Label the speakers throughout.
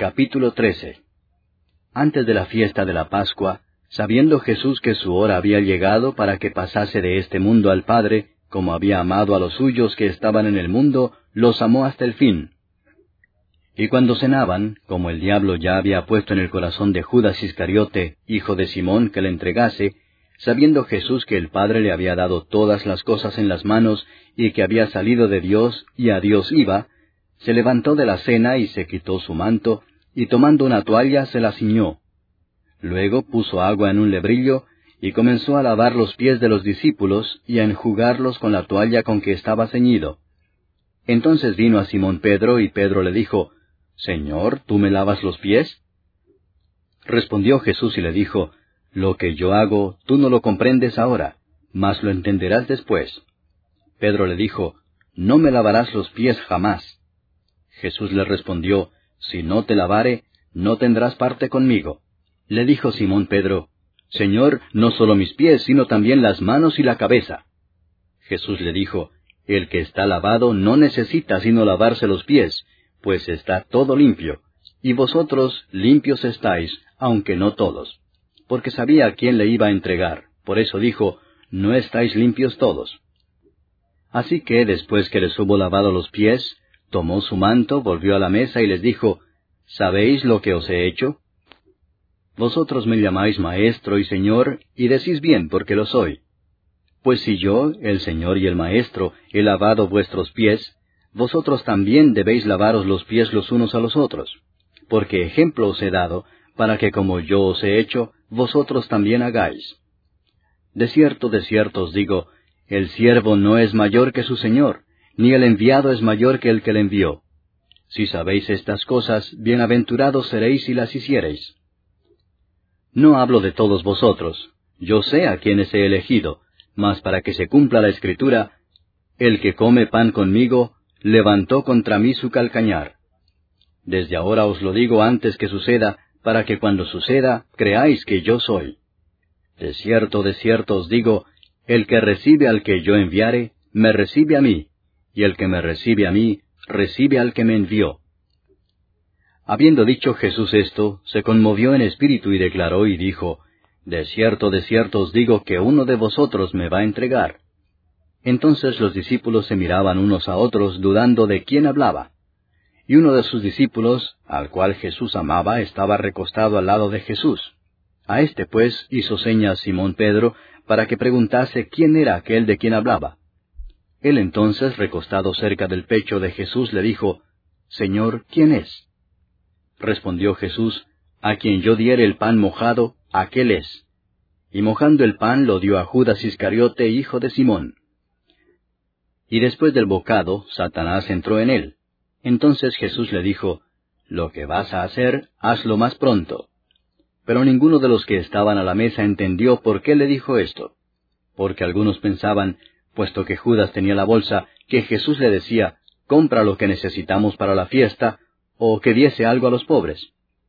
Speaker 1: Capítulo 13. Antes de la fiesta de la Pascua, sabiendo Jesús que su hora había llegado para que pasase de este mundo al Padre, como había amado a los suyos que estaban en el mundo, los amó hasta el fin. Y cuando cenaban, como el diablo ya había puesto en el corazón de Judas Iscariote, hijo de Simón, que le entregase, sabiendo Jesús que el Padre le había dado todas las cosas en las manos, y que había salido de Dios, y a Dios iba, se levantó de la cena y se quitó su manto, y tomando una toalla se la ciñó. Luego puso agua en un lebrillo, y comenzó a lavar los pies de los discípulos, y a enjugarlos con la toalla con que estaba ceñido. Entonces vino a Simón Pedro, y Pedro le dijo, «Señor, ¿tú me lavas los pies?» Respondió Jesús y le dijo, «Lo que yo hago, tú no lo comprendes ahora, mas lo entenderás después». Pedro le dijo, «No me lavarás los pies jamás». Jesús le respondió, «Si no te lavare, no tendrás parte conmigo». Le dijo Simón Pedro, «Señor, no solo mis pies, sino también las manos y la cabeza». Jesús le dijo, «El que está lavado no necesita sino lavarse los pies, pues está todo limpio, y vosotros limpios estáis, aunque no todos». Porque sabía a quién le iba a entregar, por eso dijo, «No estáis limpios todos». Así que, después que les hubo lavado los pies, tomó su manto, volvió a la mesa y les dijo, «¿Sabéis lo que os he hecho? Vosotros me llamáis Maestro y Señor, y decís bien, porque lo soy. Pues si yo, el Señor y el Maestro, he lavado vuestros pies, vosotros también debéis lavaros los pies los unos a los otros. Porque ejemplo os he dado, para que como yo os he hecho, vosotros también hagáis. De cierto os digo, el siervo no es mayor que su Señor, ni el enviado es mayor que el que le envió. Si sabéis estas cosas, bienaventurados seréis si las hiciereis. No hablo de todos vosotros, yo sé a quienes he elegido, mas para que se cumpla la Escritura, el que come pan conmigo, levantó contra mí su calcañar. Desde ahora os lo digo antes que suceda, para que cuando suceda, creáis que yo soy. De cierto os digo, el que recibe al que yo enviare, me recibe a mí, y el que me recibe a mí, recibe al que me envió. Habiendo dicho Jesús esto, se conmovió en espíritu y declaró y dijo, De cierto os digo que uno de vosotros me va a entregar. Entonces los discípulos se miraban unos a otros, dudando de quién hablaba. Y uno de sus discípulos, al cual Jesús amaba, estaba recostado al lado de Jesús. A este pues hizo señas Simón Pedro, para que preguntase quién era aquel de quien hablaba. Él entonces, recostado cerca del pecho de Jesús, le dijo, Señor, ¿quién es? Respondió Jesús, A quien yo diere el pan mojado, aquel es. Y mojando el pan lo dio a Judas Iscariote, hijo de Simón. Y después del bocado, Satanás entró en él. Entonces Jesús le dijo, Lo que vas a hacer, hazlo más pronto. Pero ninguno de los que estaban a la mesa entendió por qué le dijo esto. Porque algunos pensaban, puesto que Judas tenía la bolsa, que Jesús le decía, compra lo que necesitamos para la fiesta, o que diese algo a los pobres.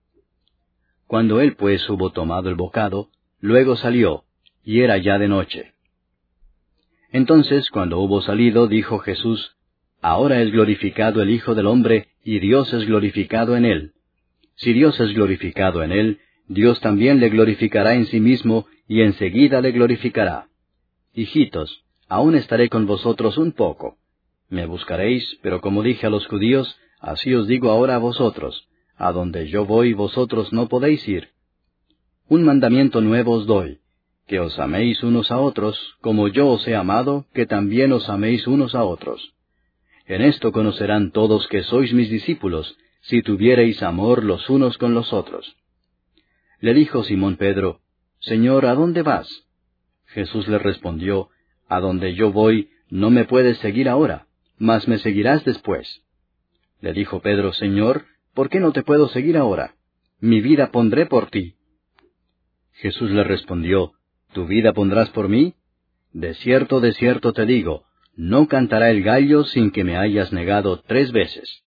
Speaker 1: Cuando él pues hubo tomado el bocado, luego salió, y era ya de noche. Entonces, cuando hubo salido, dijo Jesús, Ahora es glorificado el Hijo del Hombre, y Dios es glorificado en él. Si Dios es glorificado en él, Dios también le glorificará en sí mismo, y enseguida le glorificará. Hijitos, aún estaré con vosotros un poco. Me buscaréis, pero como dije a los judíos, así os digo ahora a vosotros, a donde yo voy vosotros no podéis ir. Un mandamiento nuevo os doy, que os améis unos a otros, como yo os he amado, que también os améis unos a otros. En esto conocerán todos que sois mis discípulos, si tuviereis amor los unos con los otros. Le dijo Simón Pedro, Señor, ¿a dónde vas? Jesús le respondió, A donde yo voy, no me puedes seguir ahora, mas me seguirás después. Le dijo Pedro, Señor, ¿por qué no te puedo seguir ahora? Mi vida pondré por ti. Jesús le respondió, ¿Tu vida pondrás por mí? De cierto te digo, no cantará el gallo sin que me hayas negado 3 veces.